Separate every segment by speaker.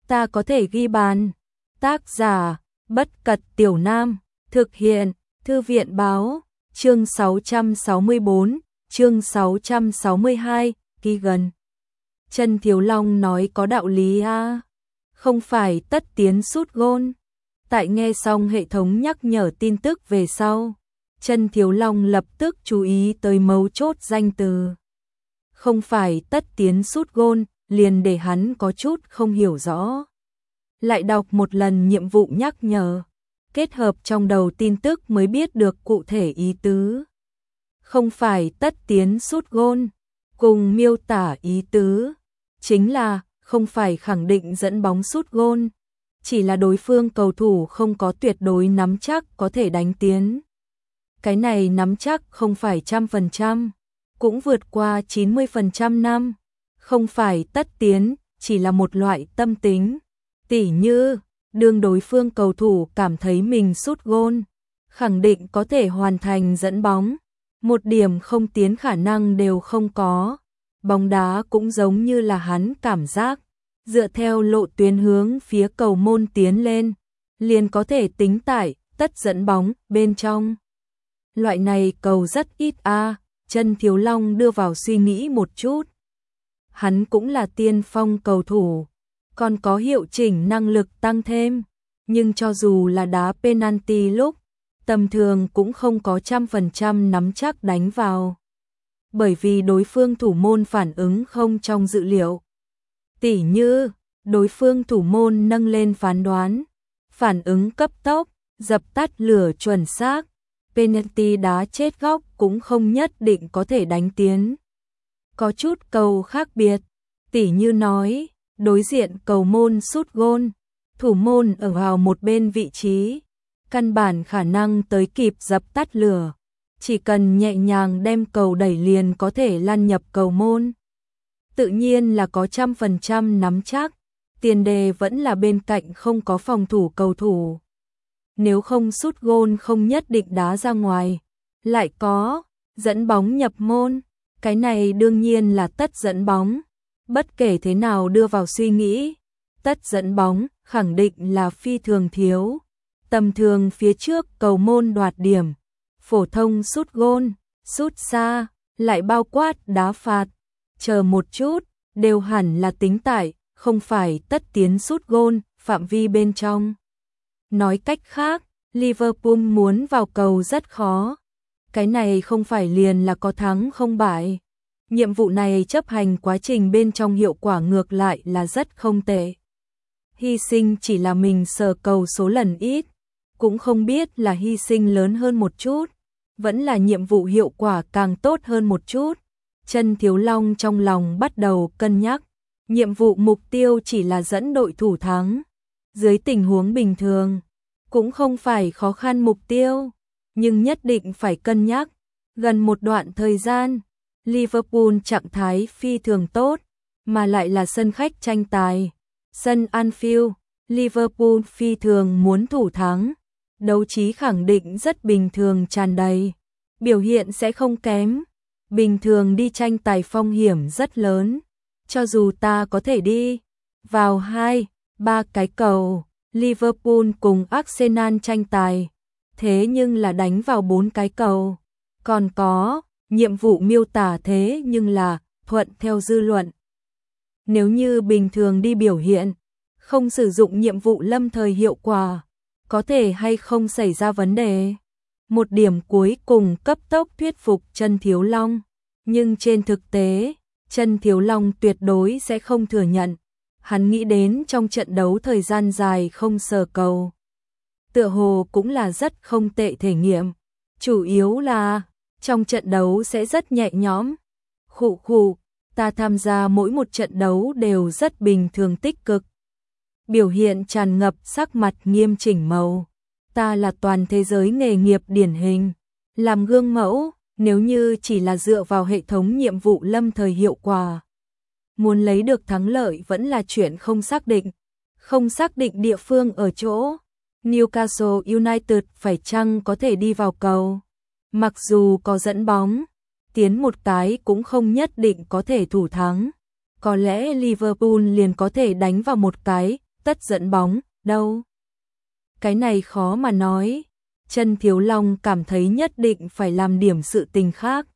Speaker 1: ta có thể ghi bàn. Tác giả, Bất Cật Tiểu Nam, thực hiện, Thư viện báo, chương 664, chương 662, ghi gần. Trần Thiếu Long nói có đạo lý a, không phải tất tiến sút gôn. Tại nghe xong hệ thống nhắc nhở tin tức về sau, Trần Thiếu Long lập tức chú ý tới mấu chốt danh từ. Không phải tất tiến sút gôn, liền để hắn có chút không hiểu rõ. Lại đọc một lần nhiệm vụ nhắc nhở, kết hợp trong đầu tin tức mới biết được cụ thể ý tứ. Không phải tất tiến sút gôn, cùng miêu tả ý tứ, chính là không phải khẳng định dẫn bóng sút gôn, chỉ là đối phương cầu thủ không có tuyệt đối nắm chắc có thể đánh tiến. Cái này nắm chắc không phải 100%, cũng vượt qua 90% năm, không phải tất tiến, chỉ là một loại tâm tính. Tỉ như, đương đối phương cầu thủ cảm thấy mình sút gôn, khẳng định có thể hoàn thành dẫn bóng, một điểm không tiến khả năng đều không có. Bóng đá cũng giống như là hắn cảm giác, dựa theo lộ tuyến hướng phía cầu môn tiến lên, liền có thể tính tại tất dẫn bóng bên trong. Loại này cầu rất ít Trần Thiếu Long đưa vào suy nghĩ một chút. Hắn cũng là tiên phong cầu thủ, còn có hiệu chỉnh năng lực tăng thêm, nhưng cho dù là đá penalty lúc, tầm thường cũng không có 100% nắm chắc đánh vào. Bởi vì đối phương thủ môn phản ứng không trong dự liệu. Tỉ như, đối phương thủ môn nâng lên phán đoán, phản ứng cấp tốc, dập tắt lửa chuẩn xác, penalty đá chết góc cũng không nhất định có thể đánh tiến. Có chút cầu khác biệt, tỉ như nói, đối diện cầu môn sút gôn, thủ môn ở vào một bên vị trí, căn bản khả năng tới kịp dập tắt lửa, chỉ cần nhẹ nhàng đem cầu đẩy liền có thể lăn nhập cầu môn. Tự nhiên là có 100% nắm chắc, tiền đề vẫn là bên cạnh không có phòng thủ cầu thủ. Nếu không sút gôn không nhất định đá ra ngoài, lại có dẫn bóng nhập môn, cái này đương nhiên là tất dẫn bóng. Bất kể thế nào đưa vào suy nghĩ, tất dẫn bóng khẳng định là phi thường thiếu. Tầm thường phía trước cầu môn đoạt điểm, phổ thông sút gôn, sút xa, lại bao quát đá phạt, chờ một chút, đều hẳn là tính tại, không phải tất tiến sút gôn, phạm vi bên trong. Nói cách khác, Liverpool muốn vào cầu rất khó. Cái này không phải liền là có thắng không bại. Nhiệm vụ này chấp hành quá trình bên trong hiệu quả ngược lại là rất không tệ. Hy sinh chỉ là mình sờ cầu số lần ít, cũng không biết là hy sinh lớn hơn một chút, vẫn là nhiệm vụ hiệu quả càng tốt hơn một chút. Trần Thiếu Long trong lòng bắt đầu cân nhắc, nhiệm vụ mục tiêu chỉ là dẫn đội thủ thắng. Dưới tình huống bình thường, cũng không phải khó khăn mục tiêu, nhưng nhất định phải cân nhắc. Gần một đoạn thời gian, Liverpool trạng thái phi thường tốt, mà lại là sân khách tranh tài. Sân Anfield, Liverpool phi thường muốn thủ thắng, đấu trí khẳng định rất bình thường tràn đầy, biểu hiện sẽ không kém. Bình thường đi tranh tài phong hiểm rất lớn, cho dù ta có thể đi vào 2-3 cái cầu, Liverpool cùng Arsenal tranh tài, thế nhưng là đánh vào 4 cái cầu. Còn có, nhiệm vụ miêu tả thế nhưng là thuận theo dư luận. Nếu như bình thường đi biểu hiện, không sử dụng nhiệm vụ lâm thời hiệu quả, có thể hay không xảy ra vấn đề. Một điểm cuối cùng cấp tốc thuyết phục Trần Thiếu Long, nhưng trên thực tế, Trần Thiếu Long tuyệt đối sẽ không thừa nhận. Hắn nghĩ đến trong trận đấu thời gian dài không sờ cầu, tựa hồ cũng là rất không tệ thể nghiệm, chủ yếu là trong trận đấu sẽ rất nhẹ nhõm. Khụ, ta tham gia mỗi một trận đấu đều rất bình thường tích cực. Biểu hiện tràn ngập sắc mặt nghiêm chỉnh màu. Ta là toàn thế giới nghề nghiệp điển hình, làm gương mẫu, nếu như chỉ là dựa vào hệ thống nhiệm vụ lâm thời hiệu quả. Muốn lấy được thắng lợi vẫn là chuyện không xác định. Không xác định địa phương ở chỗ, Newcastle United phải chăng có thể đi vào cầu. Mặc dù có dẫn bóng, tiến một cái cũng không nhất định có thể thủ thắng. Có lẽ Liverpool liền có thể đánh vào một cái, tất dẫn bóng, đâu? Cái này khó mà nói. Chân Thiếu Long cảm thấy nhất định phải làm điểm sự tình khác.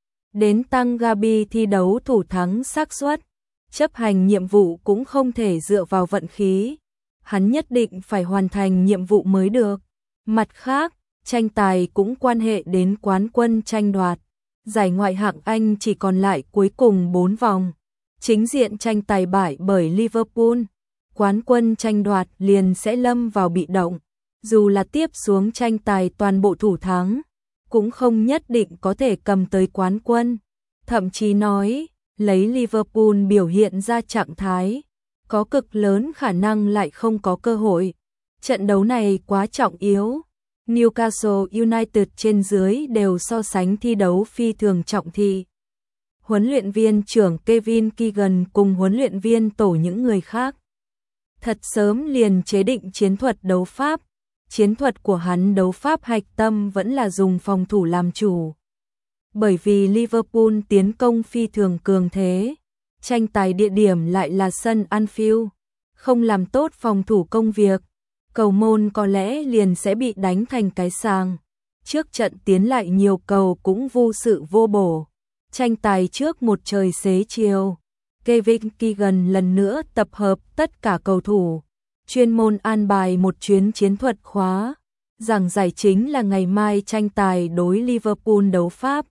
Speaker 1: Đến tăng Gabi thi đấu thủ thắng xác suất, chấp hành nhiệm vụ cũng không thể dựa vào vận khí. Hắn nhất định phải hoàn thành nhiệm vụ mới được. Mặt khác, tranh tài cũng quan hệ đến quán quân tranh đoạt. Giải ngoại hạng Anh chỉ còn lại cuối cùng 4 vòng. Chính diện tranh tài bại bởi Liverpool, quán quân tranh đoạt liền sẽ lâm vào bị động. Dù là tiếp xuống tranh tài toàn bộ thủ thắng, cũng không nhất định có thể cầm tới quán quân. Thậm chí nói, lấy Liverpool biểu hiện ra trạng thái, có cực lớn khả năng lại không có cơ hội. Trận đấu này quá trọng yếu. Newcastle United trên dưới đều so sánh thi đấu phi thường trọng thị. Huấn luyện viên trưởng Kevin Keegan cùng huấn luyện viên tổ những người khác thật sớm liền chế định chiến thuật đấu pháp. Chiến thuật của hắn đấu pháp hạch tâm vẫn là dùng phòng thủ làm chủ. Bởi vì Liverpool tiến công phi thường cường thế, tranh tài địa điểm lại là sân Anfield, không làm tốt phòng thủ công việc, cầu môn có lẽ liền sẽ bị đánh thành cái sàng. Trước trận tiến lại nhiều cầu cũng vô sự vô bổ. Tranh tài trước một trời xế chiều, Kevin Keegan lần nữa tập hợp tất cả cầu thủ, chuyên môn an bài một chuyến chiến thuật khóa, giảng giải chính là ngày mai tranh tài đối Liverpool đấu pháp.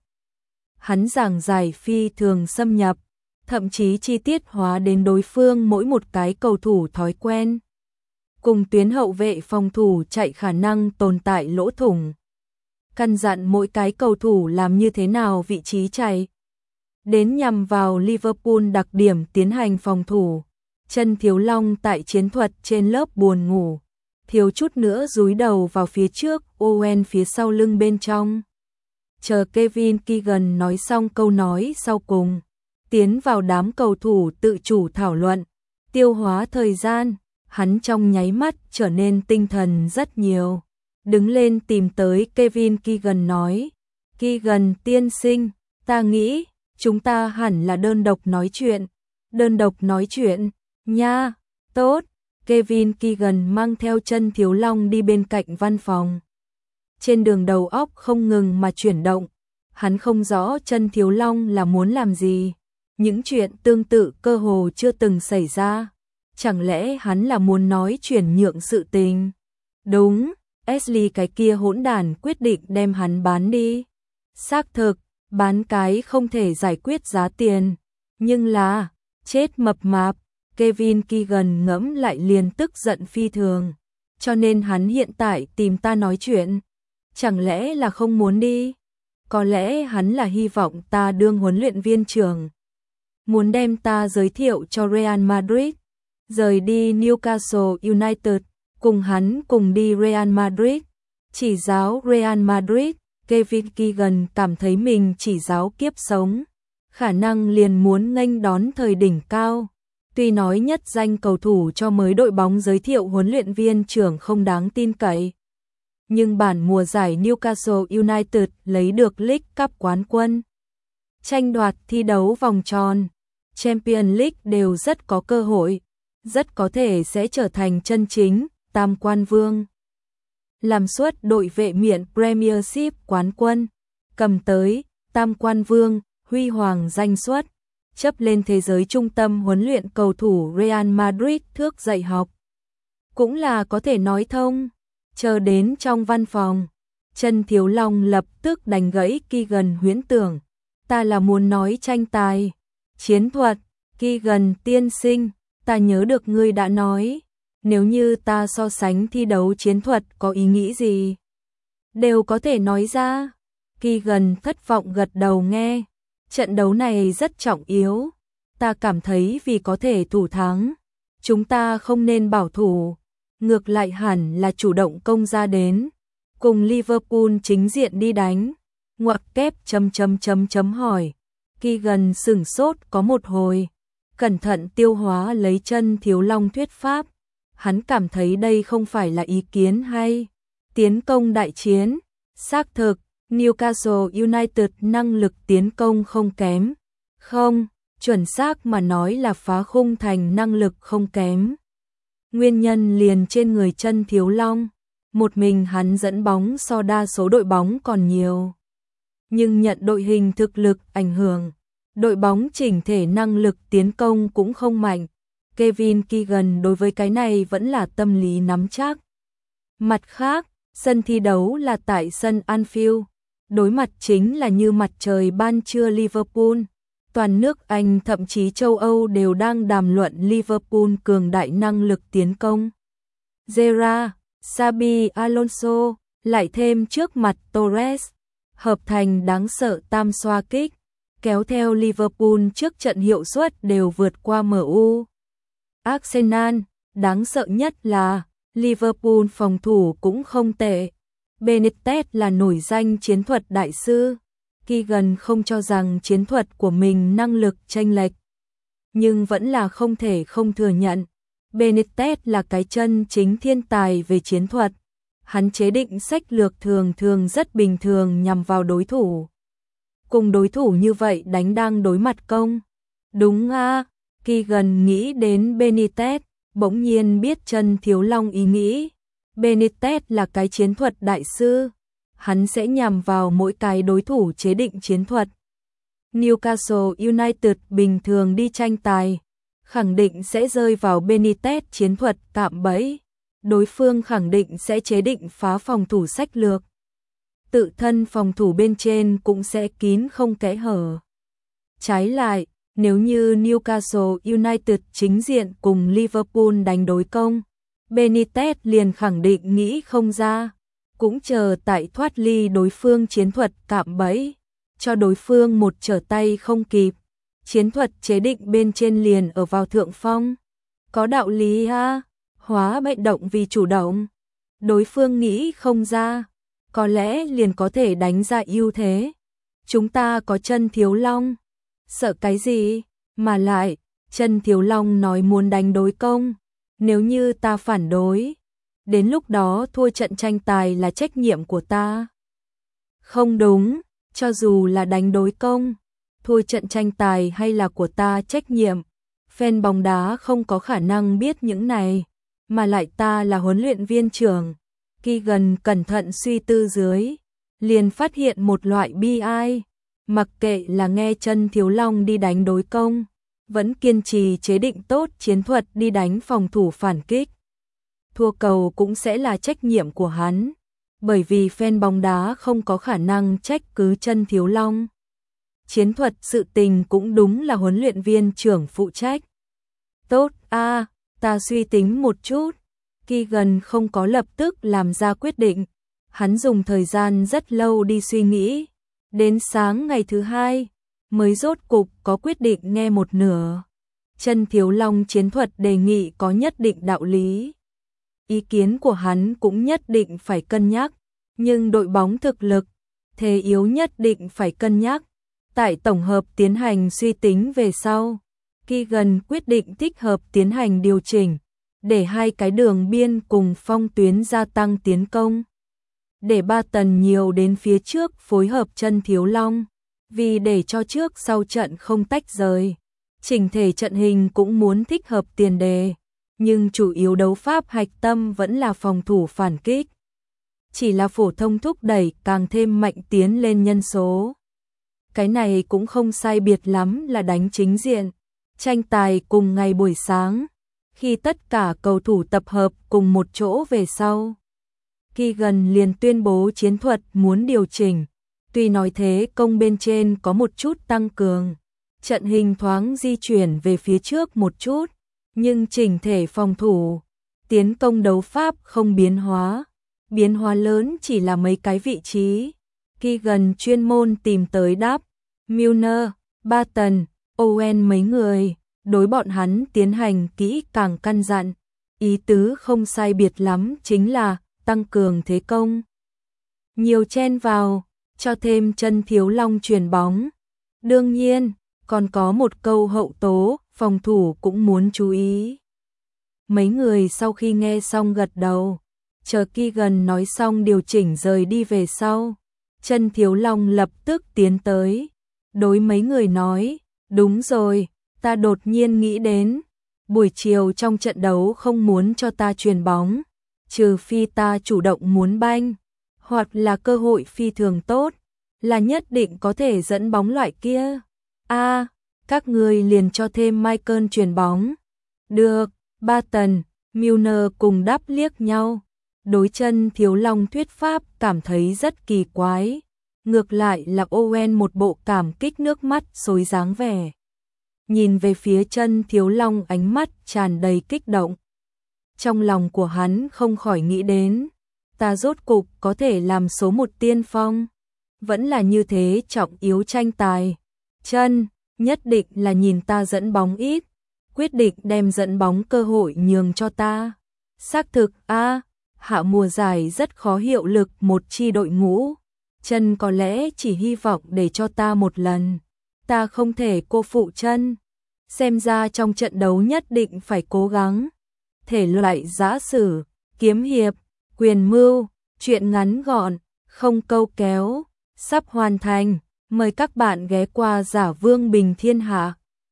Speaker 1: Hắn giảng giải phi thường xâm nhập, thậm chí chi tiết hóa đến đối phương mỗi một cái cầu thủ thói quen. Cùng tuyến hậu vệ phòng thủ chạy khả năng tồn tại lỗ thủng. Căn dặn mỗi cái cầu thủ làm như thế nào vị trí chạy. Đến nhằm vào Liverpool đặc điểm tiến hành phòng thủ. Chân Thiếu Long tại chiến thuật trên lớp buồn ngủ, thiếu chút nữa dúi đầu vào phía trước, Owen phía sau lưng bên trong. Chờ Kevin Keegan nói xong câu nói sau cùng, tiến vào đám cầu thủ tự chủ thảo luận, tiêu hóa thời gian, hắn trong nháy mắt trở nên tinh thần rất nhiều. Đứng lên tìm tới Kevin Keegan nói, Keegan tiên sinh, ta nghĩ, chúng ta hẳn là đơn độc nói chuyện. Đơn độc nói chuyện, nha, tốt. Kevin Keegan mang theo Chân Thiếu Long đi bên cạnh văn phòng. Trên đường đầu óc không ngừng mà chuyển động, hắn không rõ Chân Thiếu Long là muốn làm gì. Những chuyện tương tự cơ hồ chưa từng xảy ra. Chẳng lẽ hắn là muốn nói chuyển nhượng sự tình? Đúng, Ashley cái kia hỗn đản quyết định đem hắn bán đi. Xác thực, bán cái không thể giải quyết giá tiền. Nhưng là, chết mập mạp, Kevin Keegan ngẫm lại liền tức giận phi thường. Cho nên hắn hiện tại tìm ta nói chuyện. Chẳng lẽ là không muốn đi? Có lẽ hắn là hy vọng ta đương huấn luyện viên trưởng. Muốn đem ta giới thiệu cho Real Madrid. Rời đi Newcastle United, cùng hắn cùng đi Real Madrid. Chỉ giáo Real Madrid, Kevin Keegan cảm thấy mình chỉ giáo kiếp sống. Khả năng liền muốn nghênh đón thời đỉnh cao. Tuy nói nhất danh cầu thủ cho mới đội bóng giới thiệu huấn luyện viên trưởng không đáng tin cậy. Nhưng bản mùa giải Newcastle United lấy được League Cup quán quân. Tranh đoạt thi đấu vòng tròn, Champions League đều rất có cơ hội. Rất có thể sẽ trở thành chân chính tam quan vương. Làm suất đội vệ miện Premiership quán quân, cầm tới tam quan vương, huy hoàng danh suất, chấp lên thế giới trung tâm huấn luyện cầu thủ Real Madrid thước dạy học. Cũng là có thể nói thông. Chờ đến trong văn phòng, Chân Thiếu Long lập tức đánh gãy Keegan huyễn tưởng. Ta là muốn nói tranh tài, chiến thuật, Keegan tiên sinh. Ta nhớ được ngươi đã nói, nếu như ta so sánh thi đấu chiến thuật có ý nghĩ gì, đều có thể nói ra. Keegan thất vọng gật đầu nghe, trận đấu này rất trọng yếu, ta cảm thấy vì có thể thủ thắng, chúng ta không nên bảo thủ, ngược lại hẳn là chủ động công ra đến, cùng Liverpool chính diện đi đánh. Ngoặc kép hỏi. Keegan sửng sốt có một hồi, cẩn thận tiêu hóa lấy Chân Thiếu Long thuyết pháp. Hắn cảm thấy đây không phải là ý kiến hay. Tiến công đại chiến, xác thực, Newcastle United năng lực tiến công không kém. Không, chuẩn xác mà nói là phá khung thành năng lực không kém. Nguyên nhân liền trên người Chân Thiếu Long, một mình hắn dẫn bóng so đa số đội bóng còn nhiều. Nhưng nhận đội hình thực lực ảnh hưởng, đội bóng chỉnh thể năng lực tiến công cũng không mạnh. Kevin Keegan đối với cái này vẫn là tâm lý nắm chắc. Mặt khác, sân thi đấu là tại sân Anfield, đối mặt chính là như mặt trời ban trưa Liverpool. Toàn nước Anh thậm chí châu Âu đều đang đàm luận Liverpool cường đại năng lực tiến công. Gerrard, Xabi Alonso, lại thêm trước mặt Torres, hợp thành đáng sợ tam xoa kích, kéo theo Liverpool trước trận hiệu suất đều vượt qua MU. Arsenal, đáng sợ nhất là Liverpool phòng thủ cũng không tệ. Benitez là nổi danh chiến thuật đại sư. Keegan không cho rằng chiến thuật của mình năng lực chênh lệch, nhưng vẫn là không thể không thừa nhận. Benitez là cái chân chính thiên tài về chiến thuật. Hắn chế định sách lược thường thường rất bình thường nhằm vào đối thủ. Cùng đối thủ như vậy đánh đang đối mặt công. Đúng a, Keegan nghĩ đến Benitez, bỗng nhiên biết Chân Thiếu Long ý nghĩ. Benitez là cái chiến thuật đại sư. Hắn sẽ nhằm vào mỗi cái đối thủ chế định chiến thuật. Newcastle United bình thường đi tranh tài, khẳng định sẽ rơi vào Benitez chiến thuật cạm bẫy. Đối phương khẳng định sẽ chế định phá phòng thủ sách lược. Tự thân phòng thủ bên trên cũng sẽ kín không kẽ hở. Trái lại, nếu như Newcastle United chính diện cùng Liverpool đánh đối công, Benitez liền khẳng định nghĩ không ra, cũng chờ tại thoát ly đối phương chiến thuật cạm bẫy, cho đối phương một trở tay không kịp. Chiến thuật chế định bên trên liền ở vào thượng phong. Có đạo lý ha, hóa bị động vì chủ động. Đối phương nghĩ không ra, có lẽ liền có thể đánh ra ưu thế. Chúng ta có Chân Thiếu Long, sợ cái gì? Mà lại, Chân Thiếu Long nói muốn đánh đối công, nếu như ta phản đối, đến lúc đó thua trận tranh tài là trách nhiệm của ta. Không đúng, cho dù là đánh đối công, thua trận tranh tài hay là của ta trách nhiệm. Fan bóng đá không có khả năng biết những này, mà lại ta là huấn luyện viên trưởng. Keegan cẩn thận suy tư dưới, liền phát hiện một loại bi ai. Mặc kệ là nghe Chân Thiếu Long đi đánh đối công, vẫn kiên trì chế định tốt chiến thuật đi đánh phòng thủ phản kích. Thua cầu cũng sẽ là trách nhiệm của hắn, bởi vì fan bóng đá không có khả năng trách cứ Chân Thiếu Long. Chiến thuật sự tình cũng đúng là huấn luyện viên trưởng phụ trách. Tốt a, ta suy tính một chút. Keegan không có lập tức làm ra quyết định, hắn dùng thời gian rất lâu đi suy nghĩ. Đến sáng ngày thứ hai, mới rốt cục có quyết định nghe một nửa. Chân Thiếu Long chiến thuật đề nghị có nhất định đạo lý. Ý kiến của hắn cũng nhất định phải cân nhắc, nhưng đội bóng thực lực, thế yếu nhất định phải cân nhắc. Tại tổng hợp tiến hành suy tính về sau, Keegan quyết định thích hợp tiến hành điều chỉnh, để hai cái đường biên cùng phong tuyến gia tăng tiến công. Để ba tần nhiều đến phía trước phối hợp Chân Thiếu Long, vì để cho trước sau trận không tách rời. Chỉnh thể trận hình cũng muốn thích hợp tiền đề, nhưng chủ yếu đấu pháp hạch tâm vẫn là phòng thủ phản kích. Chỉ là phổ thông thúc đẩy càng thêm mạnh tiến lên nhân số. Cái này cũng không sai biệt lắm là đánh chính diện. Tranh tài cùng ngày buổi sáng, khi tất cả cầu thủ tập hợp cùng một chỗ về sau, Keegan liền tuyên bố chiến thuật muốn điều chỉnh. Tuy nói thế công bên trên có một chút tăng cường, trận hình thoáng di chuyển về phía trước một chút, nhưng chỉnh thể phòng thủ, tiến công đấu pháp không biến hóa. Biến hóa lớn chỉ là mấy cái vị trí. Keegan chuyên môn tìm tới đáp, Milner, Barton, Owen mấy người, đối bọn hắn tiến hành kỹ càng căn dặn. Ý tứ không sai biệt lắm chính là tăng cường thế công. Nhiều chen vào, cho thêm Chân Thiếu Long chuyền bóng. Đương nhiên, còn có một câu hậu tố, phòng thủ cũng muốn chú ý. Mấy người sau khi nghe xong gật đầu, chờ Keegan nói xong điều chỉnh rời đi về sau. Chân Thiếu Long lập tức tiến tới, đối mấy người nói, đúng rồi, ta đột nhiên nghĩ đến, buổi chiều trong trận đấu không muốn cho ta chuyền bóng, trừ phi ta chủ động muốn banh, hoặc là cơ hội phi thường tốt, là nhất định có thể dẫn bóng loại kia. Các ngươi liền cho thêm Michael chuyền bóng. Được, Barton, Milner cùng đáp liếc nhau. Đối chân Thiếu Long thuyết pháp cảm thấy rất kỳ quái. Ngược lại là Owen một bộ cảm kích nước mắt xối dáng vẻ. Nhìn về phía chân Thiếu Long ánh mắt tràn đầy kích động. Trong lòng của hắn không khỏi nghĩ đến, ta rốt cục có thể làm số một tiên phong. Vẫn là như thế trọng yếu tranh tài. Chân, nhất định là nhìn ta dẫn bóng ít, quyết định đem dẫn bóng cơ hội nhường cho ta. Xác thực, hạ mùa giải rất khó hiệu lực một chi đội ngũ. Chân có lẽ chỉ hy vọng để cho ta một lần. Ta không thể cô phụ chân. Xem ra trong trận đấu nhất định phải cố gắng. Thể loại giã sử, kiếm hiệp, quyền mưu, truyện ngắn gọn, không câu kéo, sắp hoàn thành. Mời các bạn ghé qua Giả Vương Bình Thiên Hạ.